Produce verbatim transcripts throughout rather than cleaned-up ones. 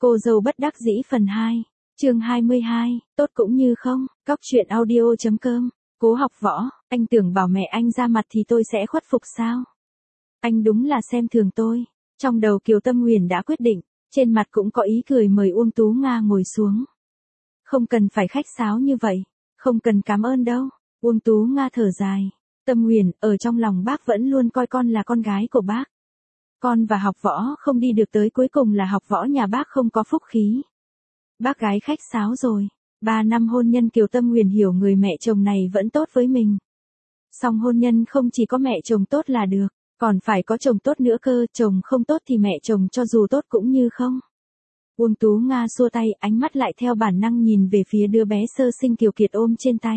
Cô dâu bất đắc dĩ phần hai, chương hai mươi hai, tốt cũng như không, cóc truyện audio.com, Cố Học Võ, anh tưởng bảo mẹ anh ra mặt thì tôi sẽ khuất phục sao? Anh đúng là xem thường tôi. Trong đầu Kiều Tâm Huyền đã quyết định, trên mặt cũng có ý cười mời Uông Tú Nga ngồi xuống. Không cần phải khách sáo như vậy, không cần cảm ơn đâu. Uông Tú Nga thở dài. Tâm Huyền, ở trong lòng bác vẫn luôn coi con là con gái của bác. Con và Học Võ không đi được tới cuối cùng là Học Võ nhà bác không có phúc khí. Bác gái khách sáo rồi. Ba năm hôn nhân Kiều Tâm Huyền hiểu người mẹ chồng này vẫn tốt với mình. Song hôn nhân không chỉ có mẹ chồng tốt là được, còn phải có chồng tốt nữa cơ, chồng không tốt thì mẹ chồng cho dù tốt cũng như không. Uông Tú Nga xua tay, ánh mắt lại theo bản năng nhìn về phía đứa bé sơ sinh Kiều Kiệt ôm trên tay.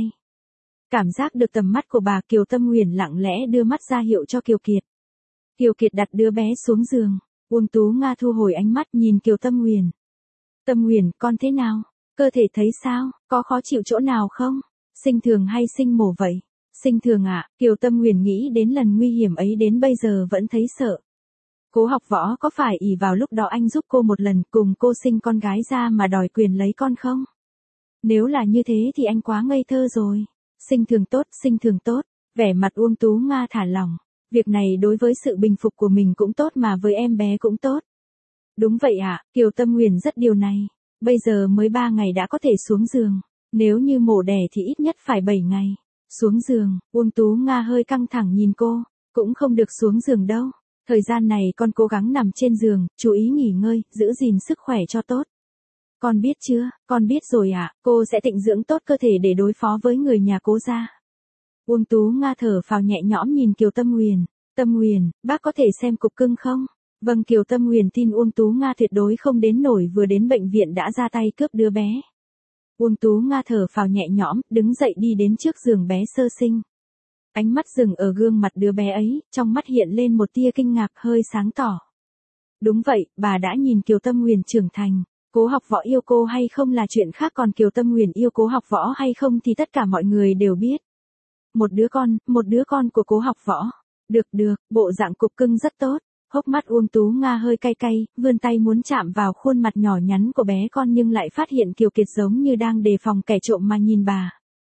Cảm giác được tầm mắt của bà, Kiều Tâm Huyền lặng lẽ đưa mắt ra hiệu cho Kiều Kiệt. Kiều Kiệt đặt đứa bé xuống giường, Uông Tú Nga thu hồi ánh mắt nhìn Kiều Tâm Huyền. Tâm Huyền, con thế nào? Cơ thể thấy sao? Có khó chịu chỗ nào không? Sinh thường hay sinh mổ vậy? Sinh thường ạ, à? Kiều Tâm Huyền nghĩ đến lần nguy hiểm ấy đến bây giờ vẫn thấy sợ. Cố Học Võ có phải ỷ vào lúc đó anh giúp cô một lần cùng cô sinh con gái ra mà đòi quyền lấy con không? Nếu là như thế thì anh quá ngây thơ rồi. Sinh thường tốt, sinh thường tốt. Vẻ mặt Uông Tú Nga thả lỏng. Việc này đối với sự bình phục của mình cũng tốt mà với em bé cũng tốt. Đúng vậy ạ, à, Kiều Tâm Huyền rất điều này. Bây giờ mới ba ngày đã có thể xuống giường. Nếu như mổ đẻ thì ít nhất phải bảy ngày. Xuống giường, Uông Tú Nga hơi căng thẳng nhìn cô. Cũng không được xuống giường đâu. Thời gian này con cố gắng nằm trên giường, chú ý nghỉ ngơi, giữ gìn sức khỏe cho tốt. Con biết chưa, con biết rồi ạ, à, cô sẽ tịnh dưỡng tốt cơ thể để đối phó với người nhà Cố gia. Uông Tú Nga thở phào nhẹ nhõm nhìn Kiều Tâm Huyền. Tâm Huyền, bác có thể xem cục cưng không? Vâng, Kiều Tâm Huyền tin Uông Tú Nga tuyệt đối không đến nổi vừa đến bệnh viện đã ra tay cướp đứa bé. Uông Tú Nga thở phào nhẹ nhõm, đứng dậy đi đến trước giường bé sơ sinh. Ánh mắt dừng ở gương mặt đứa bé ấy, trong mắt hiện lên một tia kinh ngạc hơi sáng tỏ. Đúng vậy, bà đã nhìn Kiều Tâm Huyền trưởng thành. Cố Học Võ yêu cô hay không là chuyện khác, còn Kiều Tâm Huyền yêu Cố Học Võ hay không thì tất cả mọi người đều biết. Một đứa con, một đứa con của Cố Học Võ. Được được, bộ dạng cục cưng rất tốt. Hốc mắt Uông Tú Nga hơi cay cay, vươn tay muốn chạm vào khuôn mặt nhỏ nhắn của bé con nhưng lại phát hiện Kiều Kiệt giống như đang đề phòng kẻ trộm mà nhìn bà.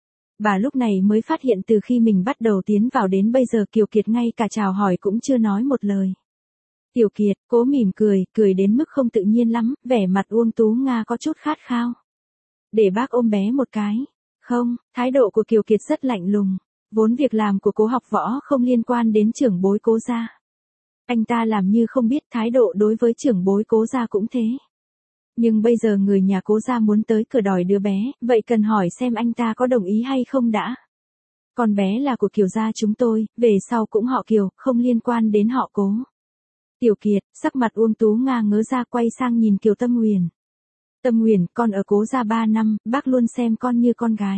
Bà lúc này mới phát hiện từ khi mình bắt đầu tiến vào đến bây giờ Kiều Kiệt ngay cả chào hỏi cũng chưa nói một lời. Tiểu Kiệt, Cố mỉm cười, cười đến mức không tự nhiên lắm, vẻ mặt Uông Tú Nga có chút khát khao. Để bác ôm bé một cái. Không, thái độ của Kiều Kiệt rất lạnh lùng. Vốn việc làm của Cố Học Võ không liên quan đến trưởng bối Cố gia. Anh ta làm như không biết, thái độ đối với trưởng bối Cố gia cũng thế. Nhưng bây giờ người nhà Cố gia muốn tới cửa đòi đứa bé, vậy cần hỏi xem anh ta có đồng ý hay không đã. Con bé là của Kiều gia chúng tôi, về sau cũng họ Kiều, không liên quan đến họ Cố. Tiểu Kiệt, sắc mặt Uông Tú Nga ngớ ra quay sang nhìn Kiều Tâm Huyền. Tâm Huyền, con ở Cố gia ba năm, bác luôn xem con như con gái.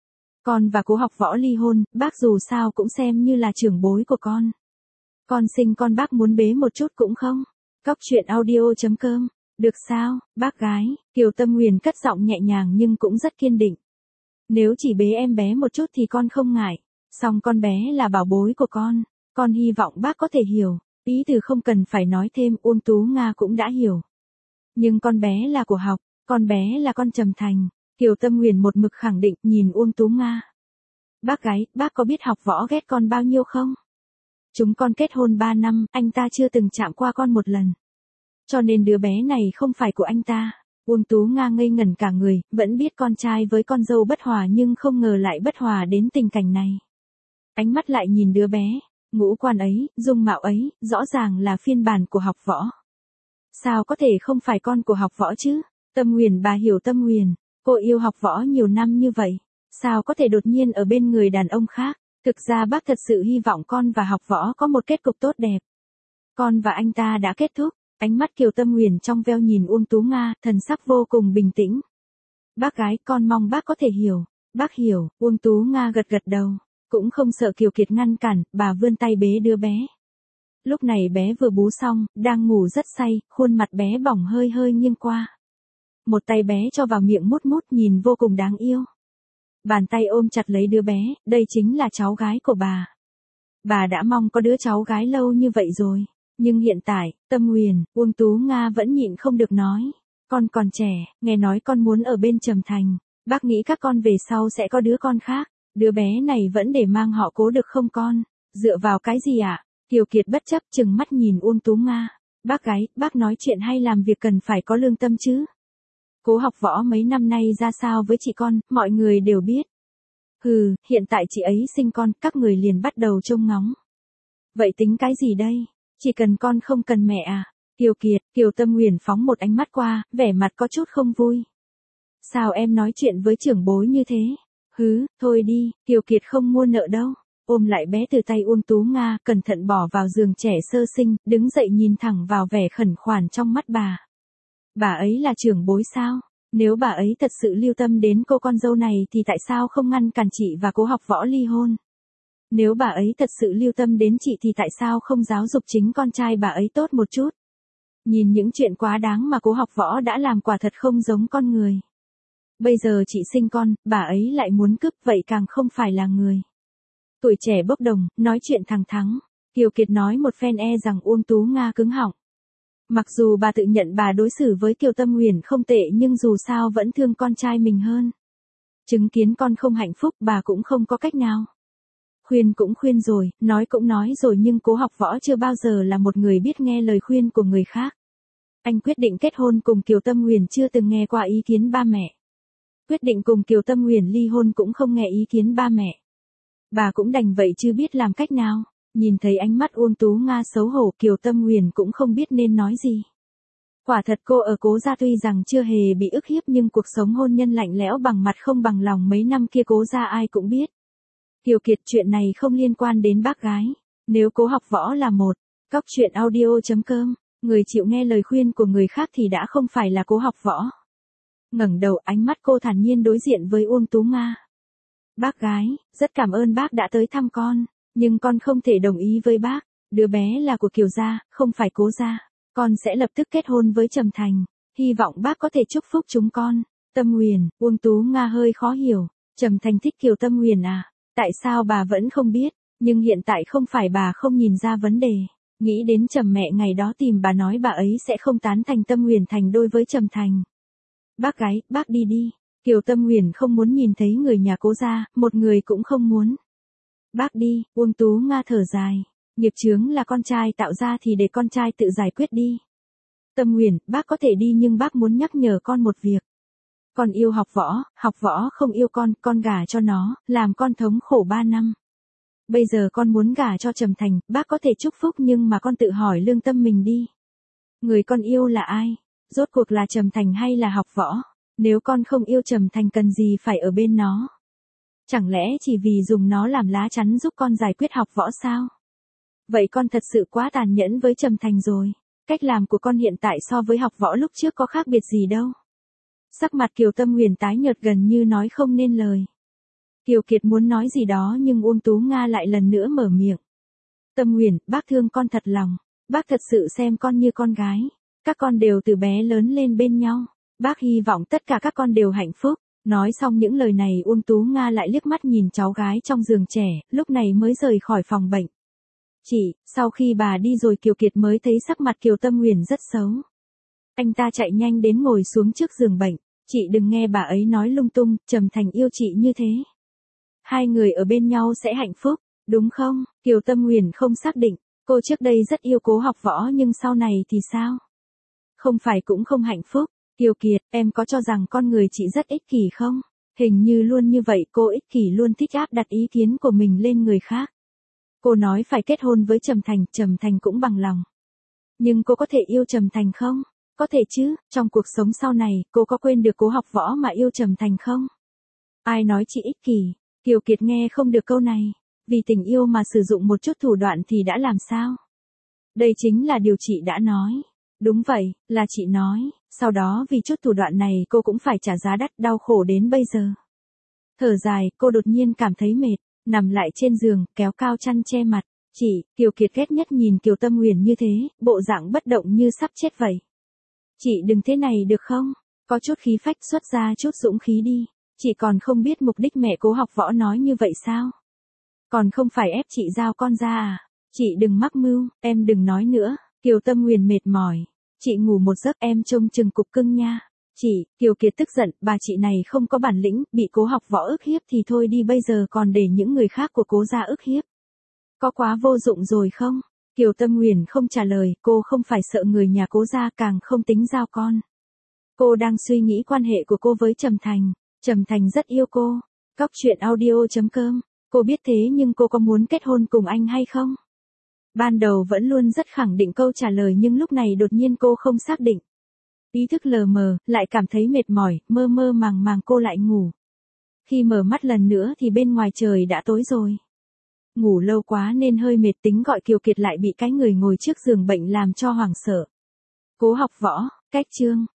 Con và Cố Học Võ ly hôn, bác dù sao cũng xem như là trưởng bối của con. Con sinh con bác muốn bế một chút cũng không? Cóc truyện audio.com, được sao, bác gái, Kiều Tâm Huyền cất giọng nhẹ nhàng nhưng cũng rất kiên định. Nếu chỉ bế em bé một chút thì con không ngại, song con bé là bảo bối của con, con hy vọng bác có thể hiểu, ý từ không cần phải nói thêm, Uông Tú Nga cũng đã hiểu. Nhưng con bé là của Học, con bé là con Trầm Thành, Kiều Tâm Huyền một mực khẳng định nhìn Uông Tú Nga. Bác gái, bác có biết Học Võ ghét con bao nhiêu không? Chúng con kết hôn ba năm, anh ta chưa từng chạm qua con một lần. Cho nên đứa bé này không phải của anh ta. Uông Tú Nga ngây ngẩn cả người, vẫn biết con trai với con dâu bất hòa nhưng không ngờ lại bất hòa đến tình cảnh này. Ánh mắt lại nhìn đứa bé, ngũ quan ấy, dung mạo ấy, rõ ràng là phiên bản của Học Võ. Sao có thể không phải con của Học Võ chứ? Tâm Huyền, bà hiểu Tâm Huyền, cô yêu Học Võ nhiều năm như vậy, sao có thể đột nhiên ở bên người đàn ông khác? Thực ra bác thật sự hy vọng con và Học Võ có một kết cục tốt đẹp. Con và anh ta đã kết thúc, ánh mắt Kiều Tâm Huyền trong veo nhìn Uông Tú Nga, thần sắc vô cùng bình tĩnh. Bác gái, con mong bác có thể hiểu. Bác hiểu, Uông Tú Nga gật gật đầu, cũng không sợ Kiều Kiệt ngăn cản, bà vươn tay bế đứa bé. Lúc này bé vừa bú xong, đang ngủ rất say, khuôn mặt bé bỏng hơi hơi nghiêng qua. Một tay bé cho vào miệng mút mút nhìn vô cùng đáng yêu. Bàn tay ôm chặt lấy đứa bé, đây chính là cháu gái của bà. Bà đã mong có đứa cháu gái lâu như vậy rồi, nhưng hiện tại, Tâm Huyền, Uông Tú Nga vẫn nhịn không được nói. Con còn trẻ, nghe nói con muốn ở bên Trầm Thành, bác nghĩ các con về sau sẽ có đứa con khác, đứa bé này vẫn để mang họ Cố được không con? Dựa vào cái gì ạ? À? Kiều Kiệt bất chấp chừng mắt nhìn Uông Tú Nga. Bác gái, bác nói chuyện hay làm việc cần phải có lương tâm chứ. Cố Học Võ mấy năm nay ra sao với chị con, mọi người đều biết. Hừ, hiện tại chị ấy sinh con, các người liền bắt đầu trông ngóng. Vậy tính cái gì đây? Chỉ cần con không cần mẹ à? Kiều Kiệt, Kiều Tâm Huyền phóng một ánh mắt qua, vẻ mặt có chút không vui. Sao em nói chuyện với trưởng bối như thế? Hứ, thôi đi, Kiều Kiệt không mua nợ đâu. Ôm lại bé từ tay Uông Tú Nga, cẩn thận bỏ vào giường trẻ sơ sinh, đứng dậy nhìn thẳng vào vẻ khẩn khoản trong mắt bà. Bà ấy là trưởng bối sao? Nếu bà ấy thật sự lưu tâm đến cô con dâu này thì tại sao không ngăn cản chị và Cố Học Võ ly hôn? Nếu bà ấy thật sự lưu tâm đến chị thì tại sao không giáo dục chính con trai bà ấy tốt một chút? Nhìn những chuyện quá đáng mà Cố Học Võ đã làm quả thật không giống con người. Bây giờ chị sinh con, bà ấy lại muốn cướp, vậy càng không phải là người. Tuổi trẻ bốc đồng, nói chuyện thẳng thắn. Kiều Kiệt nói một phen e rằng Uông Tú Nga cứng họng. Mặc dù bà tự nhận bà đối xử với Kiều Tâm Huyền không tệ nhưng dù sao vẫn thương con trai mình hơn. Chứng kiến con không hạnh phúc bà cũng không có cách nào. Khuyên cũng khuyên rồi, nói cũng nói rồi nhưng Cố Học Võ chưa bao giờ là một người biết nghe lời khuyên của người khác. Anh quyết định kết hôn cùng Kiều Tâm Huyền chưa từng nghe qua ý kiến ba mẹ. Quyết định cùng Kiều Tâm Huyền ly hôn cũng không nghe ý kiến ba mẹ. Bà cũng đành vậy chứ biết làm cách nào. Nhìn thấy ánh mắt Uông Tú Nga xấu hổ, Kiều Tâm Huyền cũng không biết nên nói gì. Quả thật cô ở Cố gia tuy rằng chưa hề bị ức hiếp nhưng cuộc sống hôn nhân lạnh lẽo bằng mặt không bằng lòng mấy năm kia Cố gia ai cũng biết. Kiều Kiệt, chuyện này không liên quan đến bác gái. Nếu Cố Học Võ là một cóc truyện audio chấm com, người chịu nghe lời khuyên của người khác thì đã không phải là Cố Học Võ. Ngẩng đầu, ánh mắt cô thản nhiên đối diện với Uông Tú Nga. Bác gái, rất cảm ơn bác đã tới thăm con, nhưng con không thể đồng ý với bác. Đứa bé là của Kiều gia, không phải Cố gia. Con sẽ lập tức kết hôn với Trầm Thành. Hy vọng bác có thể chúc phúc chúng con. Tâm Huyền, Uông Tú Nga hơi khó hiểu. Trầm Thành thích Kiều Tâm Huyền à? Tại sao bà vẫn không biết? Nhưng hiện tại không phải bà không nhìn ra vấn đề. Nghĩ đến Trầm mẹ ngày đó tìm bà nói bà ấy sẽ không tán thành Tâm Huyền thành đôi với Trầm Thành. Bác gái, bác đi đi. Kiều Tâm Huyền không muốn nhìn thấy người nhà Cố gia, một người cũng không muốn. Bác đi, Uông Tú Nga thở dài. Nghiệp chướng là con trai tạo ra thì để con trai tự giải quyết đi. Tâm Huyền, bác có thể đi nhưng bác muốn nhắc nhở con một việc. Con yêu Học Võ, Học Võ không yêu con, con gả cho nó, làm con thống khổ ba năm. Bây giờ con muốn gả cho Trầm Thành, bác có thể chúc phúc nhưng mà con tự hỏi lương tâm mình đi. Người con yêu là ai? Rốt cuộc là Trầm Thành hay là Học Võ? Nếu con không yêu Trầm Thành cần gì phải ở bên nó? Chẳng lẽ chỉ vì dùng nó làm lá chắn giúp con giải quyết Học Võ sao? Vậy con thật sự quá tàn nhẫn với Trầm Thành rồi. Cách làm của con hiện tại so với Học Võ lúc trước có khác biệt gì đâu. Sắc mặt Kiều Tâm Huyền tái nhợt gần như nói không nên lời. Kiều Kiệt muốn nói gì đó nhưng Uông Tú Nga lại lần nữa mở miệng. Tâm Huyền, bác thương con thật lòng. Bác thật sự xem con như con gái. Các con đều từ bé lớn lên bên nhau. Bác hy vọng tất cả các con đều hạnh phúc. Nói xong những lời này Uông Tú Nga lại liếc mắt nhìn cháu gái trong giường trẻ, lúc này mới rời khỏi phòng bệnh. Chị, sau khi bà đi rồi Kiều Kiệt mới thấy sắc mặt Kiều Tâm Huyền rất xấu. Anh ta chạy nhanh đến ngồi xuống trước giường bệnh. Chị đừng nghe bà ấy nói lung tung, Trầm Thành yêu chị như thế. Hai người ở bên nhau sẽ hạnh phúc, đúng không? Kiều Tâm Huyền không xác định, cô trước đây rất yêu Cố Học Võ nhưng sau này thì sao? Không phải cũng không hạnh phúc. Kiều Kiệt, em có cho rằng con người chị rất ích kỷ không? Hình như luôn như vậy, cô ích kỷ luôn thích áp đặt ý kiến của mình lên người khác. Cô nói phải kết hôn với Trầm Thành, Trầm Thành cũng bằng lòng. Nhưng cô có thể yêu Trầm Thành không? Có thể chứ, trong cuộc sống sau này, cô có quên được Cố Học Võ mà yêu Trầm Thành không? Ai nói chị ích kỷ? Kiều Kiệt nghe không được câu này. Vì tình yêu mà sử dụng một chút thủ đoạn thì đã làm sao? Đây chính là điều chị đã nói. Đúng vậy, là chị nói. Sau đó vì chút thủ đoạn này cô cũng phải trả giá đắt, đau khổ đến bây giờ. Thở dài, cô đột nhiên cảm thấy mệt. Nằm lại trên giường, kéo cao chăn che mặt. Chị, Kiều Kiệt ghét nhất nhìn Kiều Tâm Huyền như thế, bộ dạng bất động như sắp chết vậy. Chị đừng thế này được không? Có chút khí phách, xuất ra chút dũng khí đi. Chị còn không biết mục đích mẹ Cố Học Võ nói như vậy sao? Còn không phải ép chị giao con ra à? Chị đừng mắc mưu, em đừng nói nữa. Kiều Tâm Huyền mệt mỏi. Chị ngủ một giấc em trông chừng cục cưng nha. Chị, Kiều Kiệt tức giận, bà chị này không có bản lĩnh, bị Cố Học Võ ức hiếp thì thôi đi, bây giờ còn để những người khác của Cố gia ức hiếp. Có quá vô dụng rồi không? Kiều Tâm Huyền không trả lời, cô không phải sợ người nhà Cố gia, càng không tính giao con. Cô đang suy nghĩ quan hệ của cô với Trầm Thành. Trầm Thành rất yêu cô. Cóc truyện audio chấm com. Cô biết thế nhưng cô có muốn kết hôn cùng anh hay không? Ban đầu vẫn luôn rất khẳng định câu trả lời nhưng lúc này đột nhiên cô không xác định. Ý thức lờ mờ, lại cảm thấy mệt mỏi, mơ mơ màng màng cô lại ngủ. Khi mở mắt lần nữa thì bên ngoài trời đã tối rồi. Ngủ lâu quá nên hơi mệt, tính gọi Kiều Kiệt lại bị cái người ngồi trước giường bệnh làm cho hoảng sợ. Cố Học Võ, cách chương.